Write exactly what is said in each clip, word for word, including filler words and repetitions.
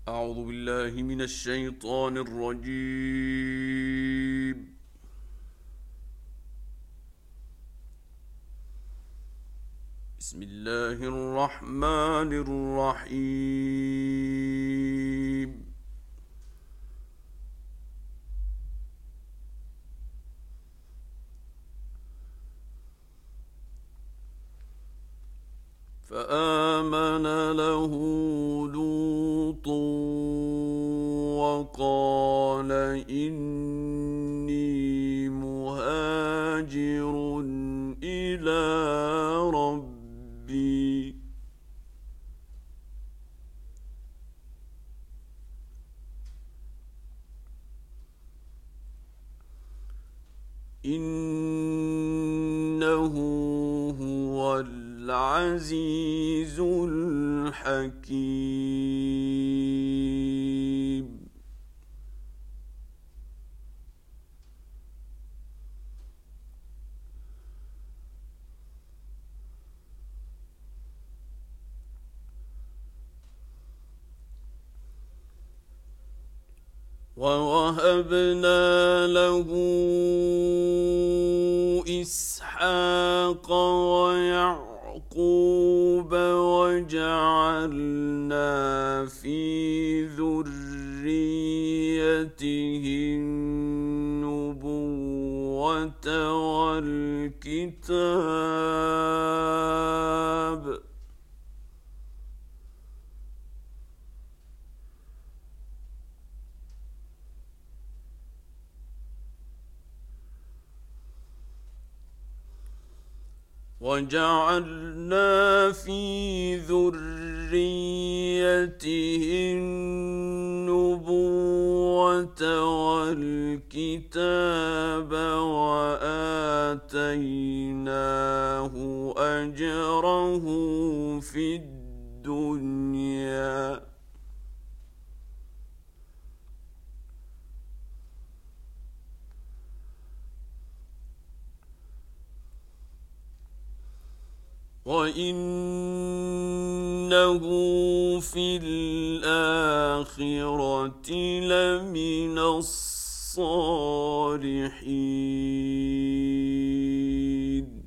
أعوذ بالله من الشيطان الرجيم. بسم الله الرحمن الرحيم. فآمن له لوط وقال إني مهاجر إلى ربي إنه هو العزيز الحكيم. ووهبنا له إسحاق ويعقوب وجعلنا في ذريته النبوة والكتاب وجعلنا في ذريته النبوة والكتاب وآتيناه أجره في الدنيا وإنه في الآخرة لمن الصالحين.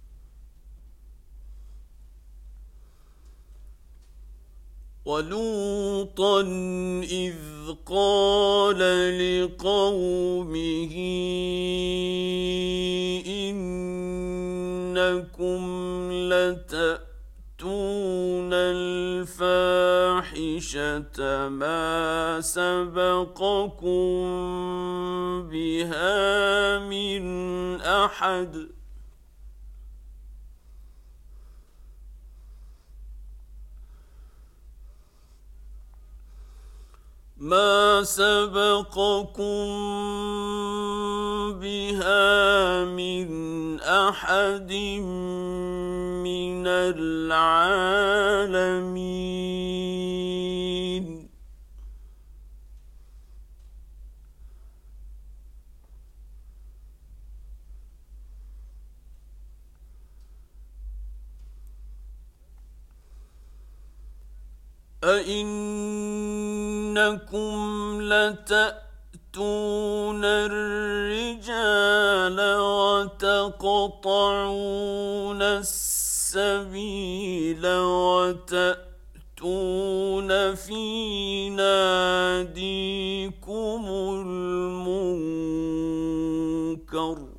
ولوطا إذ قال لقومه إنكم لتأتون الفاحشة ما سبقكم بها من أحد ما سبقكم بها من أحد من العالمين. أئنكم لتأتون الرجال وتقطعون السبيل وتأتون في ناديكم المنكر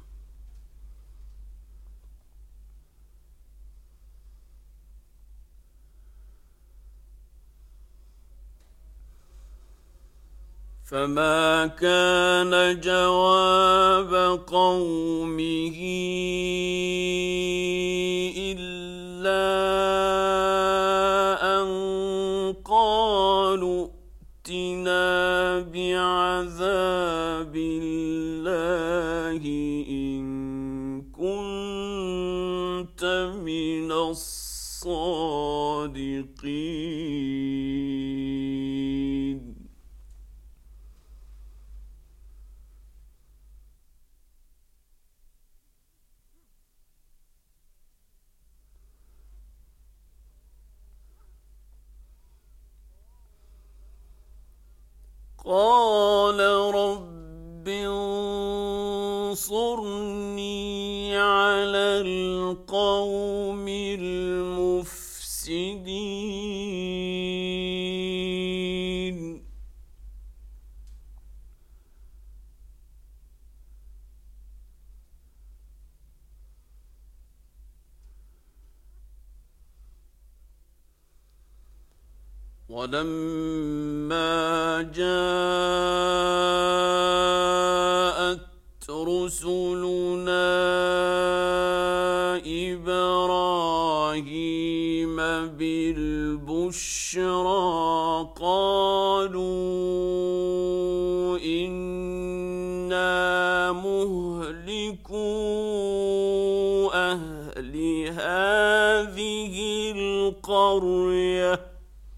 فما كان جواب قومه إلا أن قالوا ائتنا بعذاب الله إن كنت من الصادقين. قال رب انصرني على القوم المفسدين ولما جاءت رسلنا إبراهيم بالبشرى قالوا إنا مهلكو أهل هذه القرية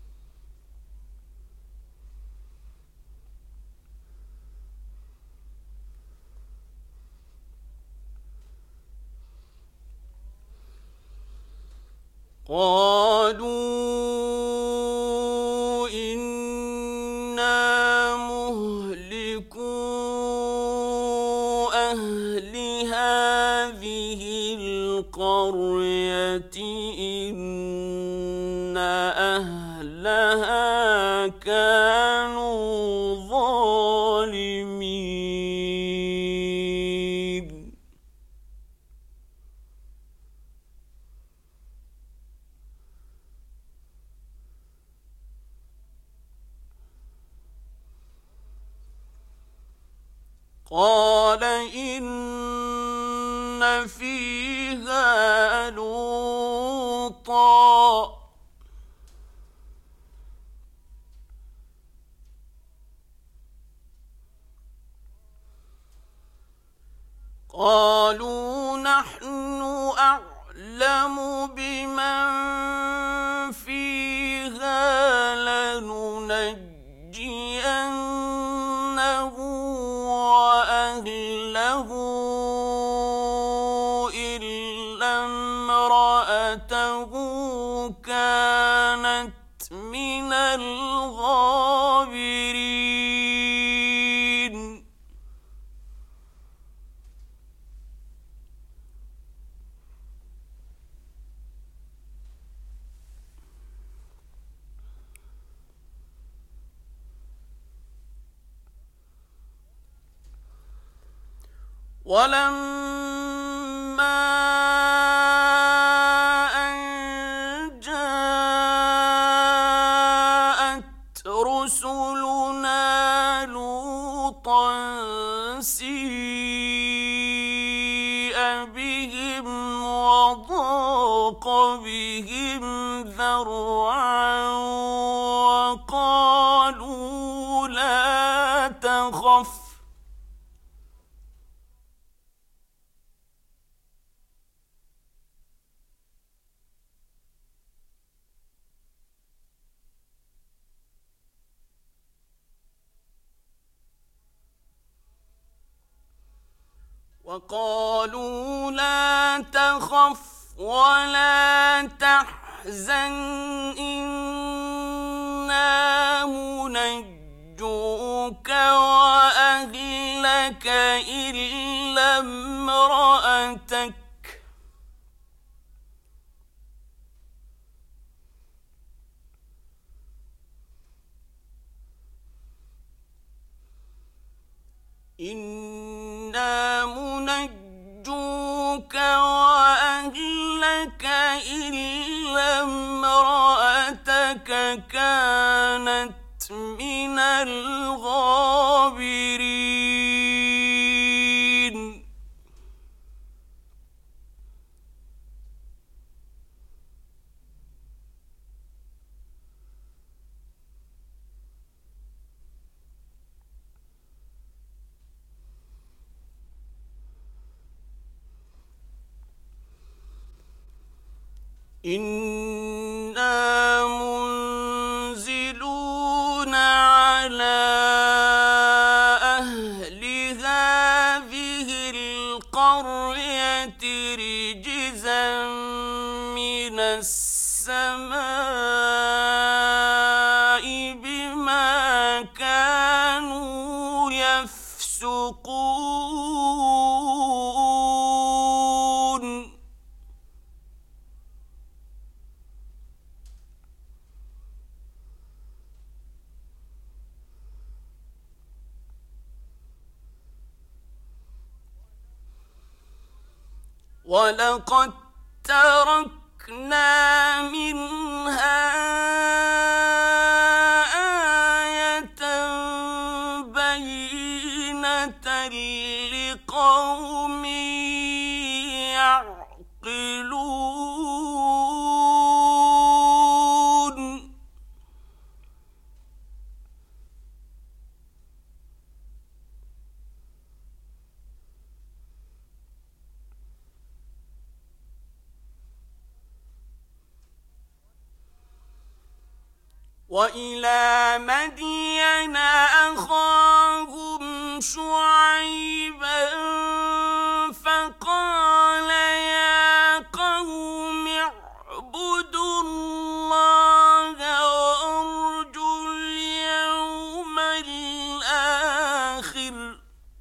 قالوا إنا مهلكو أهل هذه القرية إن أهلها كانوا ظالمين قال إن فيها لوطا قالوا نحن أعلم بمن فيها لننجينه وأهله إلا امرأته كانت من الغابرين ولما أن جاءت رسلنا لوطا سيء بهم وضاق بهم ذرعا وقالوا لا تخف وقالوا لا تخف ولا تحزن إنا منجوك وأهلك إلا امرأتك إنا منجوك وأهلك إلا امرأتك كانت من الغابرين إنا منزلون على أهل هذه القرية رجزا من السماء بما كانوا وَلَقَدْ تَرَكْنَا مِنْهَا آيَةً بَيِّنَةً لِقَوْمٍ يَعْقِلُونَ. وَإِلَى مَدْيَنَ أَخَاهُمْ شُعَيْبًا فَقَالَ يَا قَوْمِ اعْبُدُوا اللَّهَ وَارْجُوا الْيَوْمَ الْآخِرَ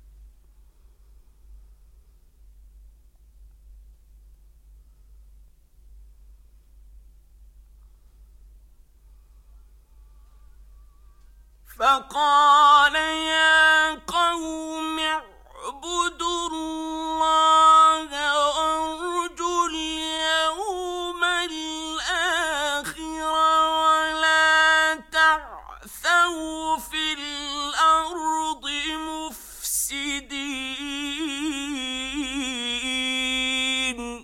فقال يا قوم اعبدوا الله وارجوا اليوم الآخر ولا تعثوا في الأرض مفسدين.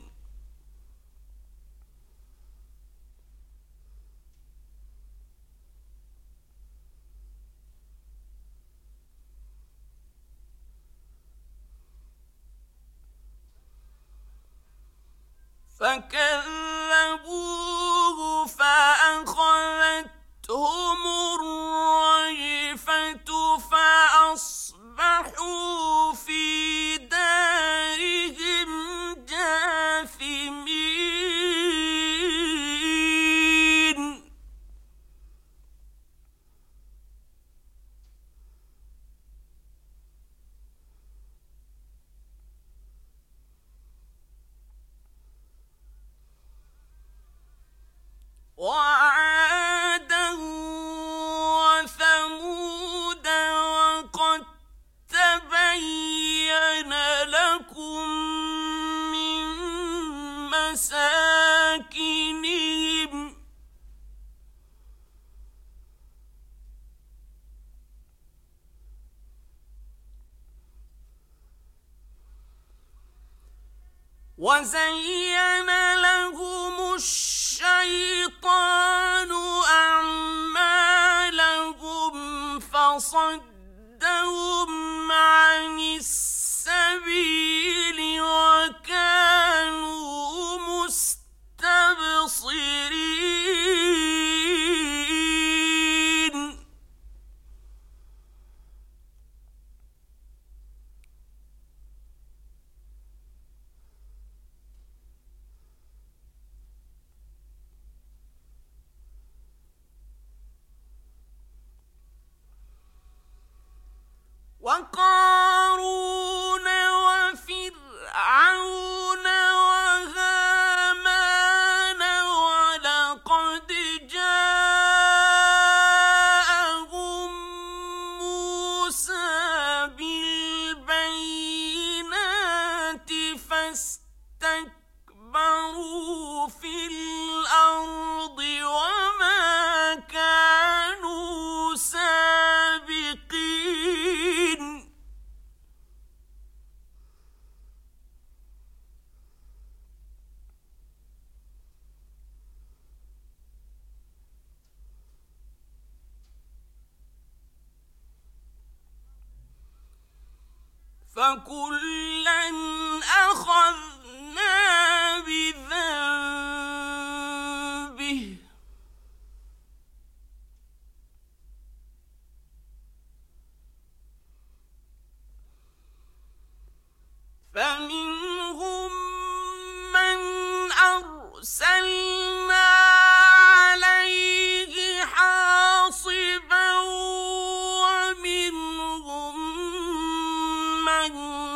فكذبوه فأخذتهم الرجفة فأصبحوا في دارهم جاثمين. وعادا وثمود وقد تبين لكم من مساكنهم وزين لهم الشيطان أعمالهم فصدهم عن السبيل وكانوا مستبصرين. وقارون وفرعون وهامان ولقد جاءهم موسى بالبينات فاستكبروا في الأرض وما كانوا سابقين. فكلا أخذنا بذنبه فمنهم من أرسلنا عليه حاصبا ومنهم من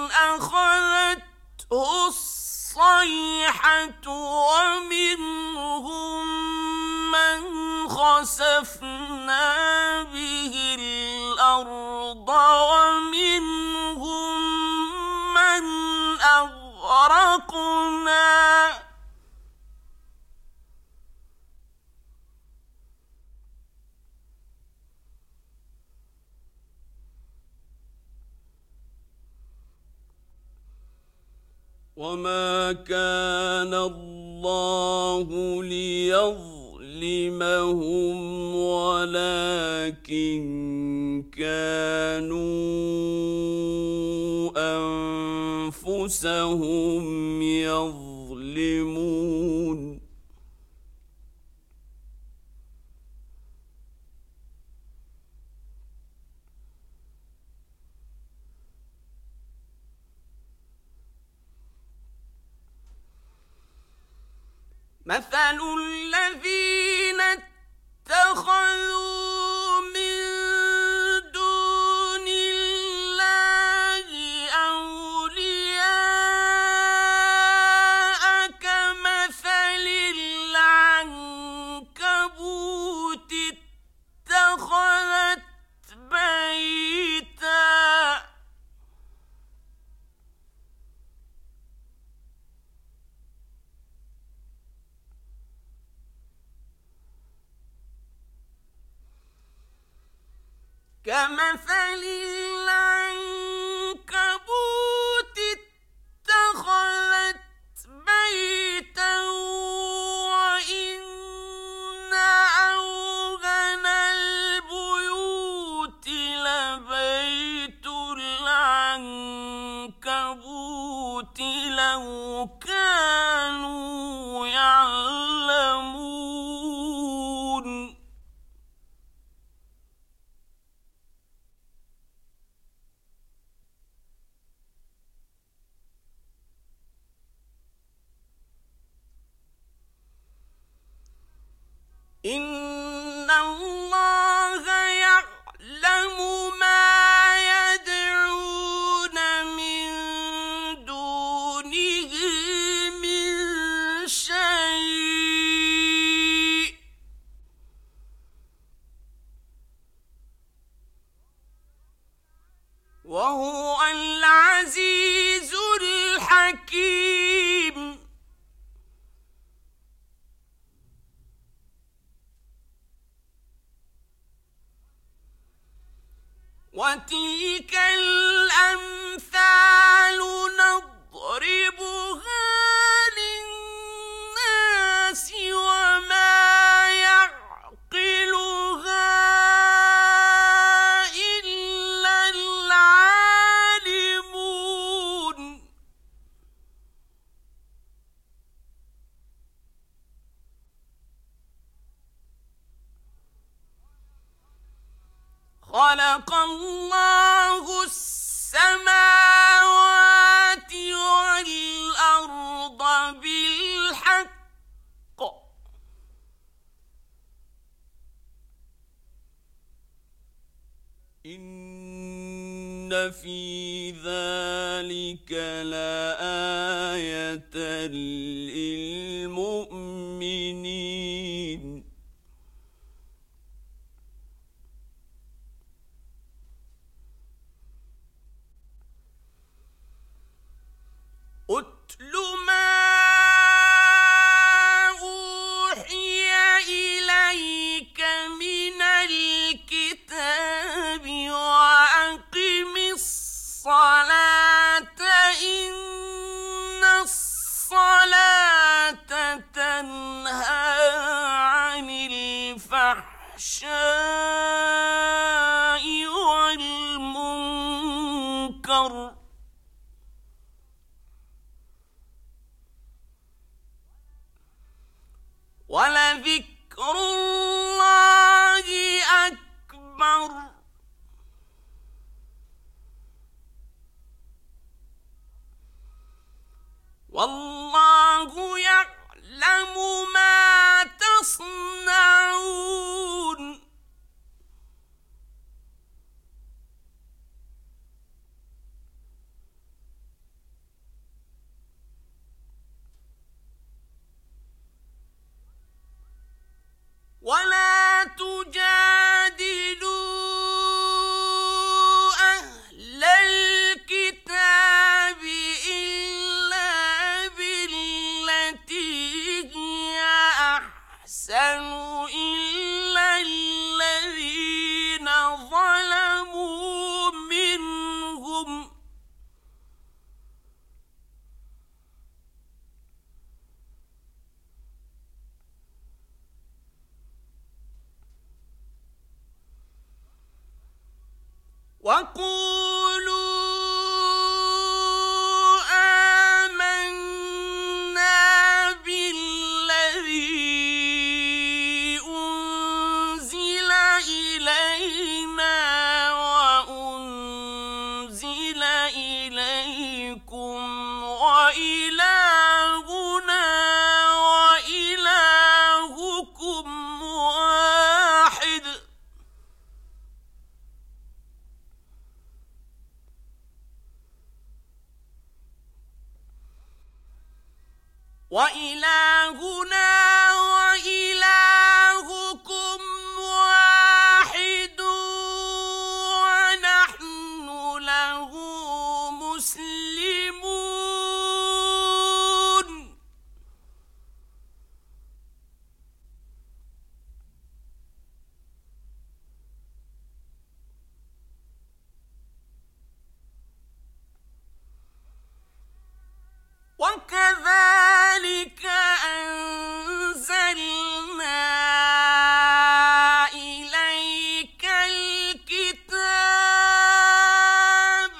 أخذته الصيحة ومنهم من خسفنا به الأرض ومنهم من أغرقنا وما كان الله ليظلمهم ولكن كانوا أنفسهم يظلمون مثل الذين اتخذوا من دون الله أولياء كمثل العنكبوت اتخذت بيتا كمثل العنكبوت اتخذت بيتا وإن أوهن البيوت لبيت العنكبوت لو كانوا يعلمون إن الله يعلم ما يدعون من دونه من شيء وهو العزيز الحكيم وتلك الأمثال نضربها للناس وما يعقلها إلا العالمون خلق الله السماوات والأرض بالحق إن في ذلك لآية للمؤمنين أتل ما أوحي إليك من الكتاب وأقم الصلاة إن الصلاة تنهى عن الفحشاء والمنكر ولذكر الله أكبر والله يعلم ما تصنعون وقولوا آمنا بالذي أنزل إلينا وأنزل إليكم وإلهنا وإلهكم واحد وإلهنا وإلهكم واحد ونحن له مسلمون. وكذلك أنزلنا إليك الكتاب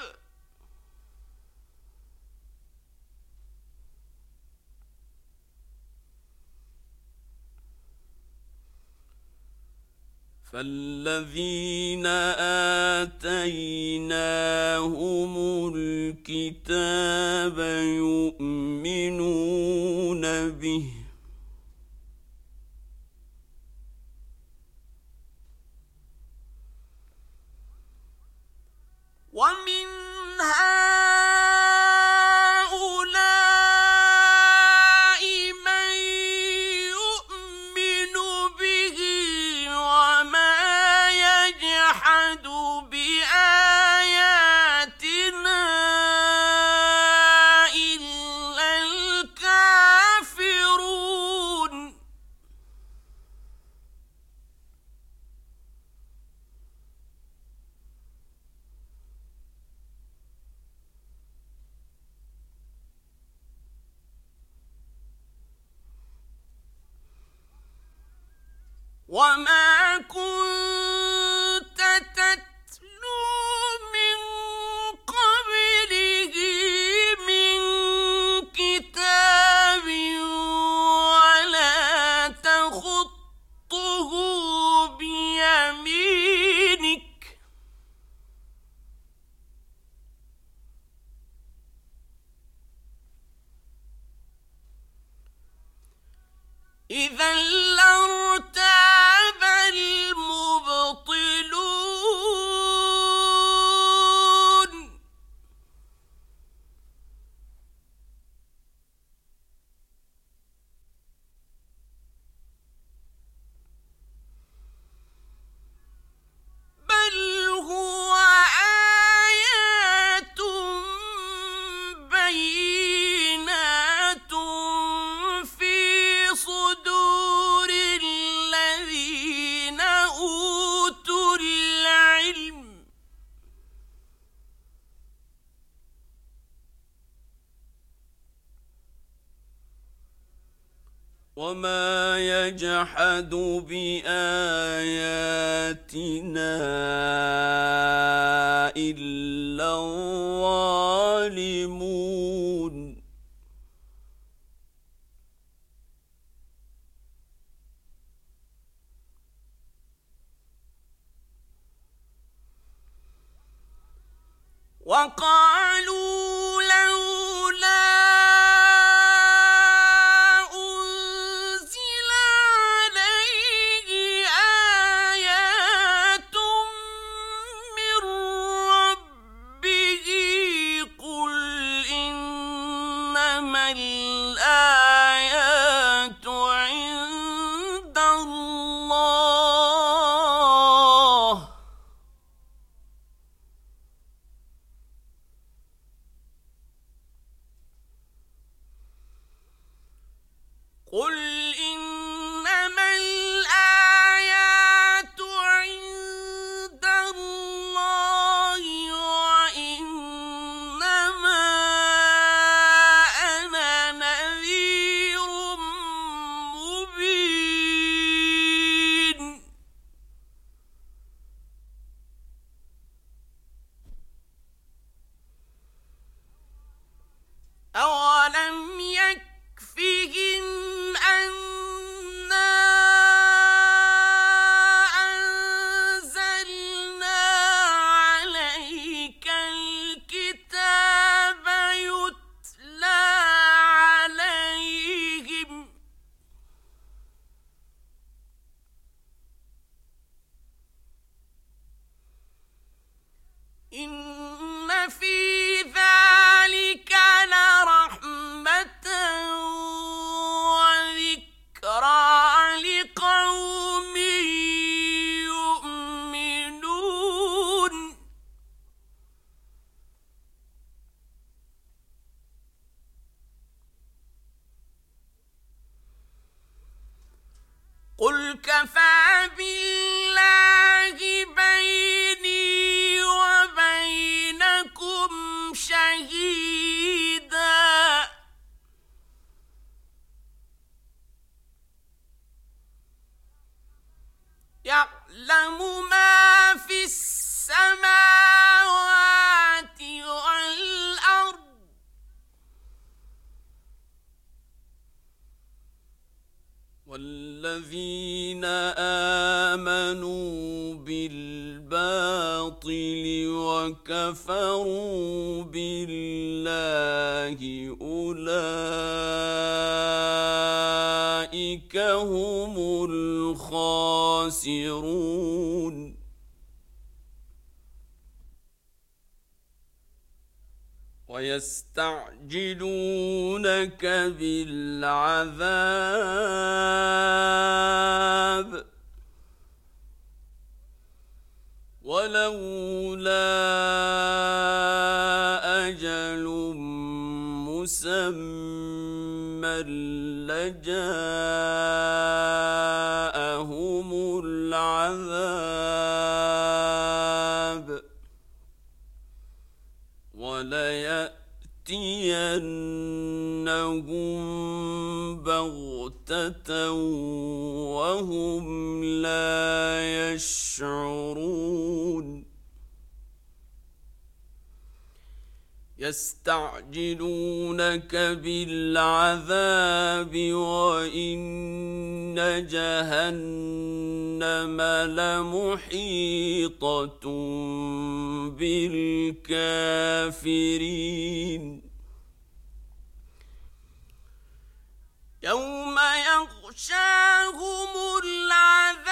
فالذين آتيناهم الكتاب يؤمنون به ومن هؤلاء من يؤمن به وما يجحد بآياتنا إلا الكافرون. وما كنت تتلو من قبله من كتاب ولا تخطه بيمينك إذا لارتاب المبطلون. بل هو آيات بينات في صدور الذين أوتوا العلم. وما يجحد بآياتنا إلا الظالمون. وقالوا لولا أنزل عليه آيات من ربه قل إنما الآيات عند الله كفى بالله بيني وبينكم شهيدا يعلم ما في السماوات والأرض والذين آمنوا بالباطل وكفروا بالله أولئك هم الخاسرون ويستعجلونك بالعذاب ولولا أجل مسمى لجاءهم العذاب وليأتينهم بغتة وهم لا يشعرون يستعجلونك بالعذاب وإن جهنم لمحيطة بالكافرين يوم يغشاهم العذاب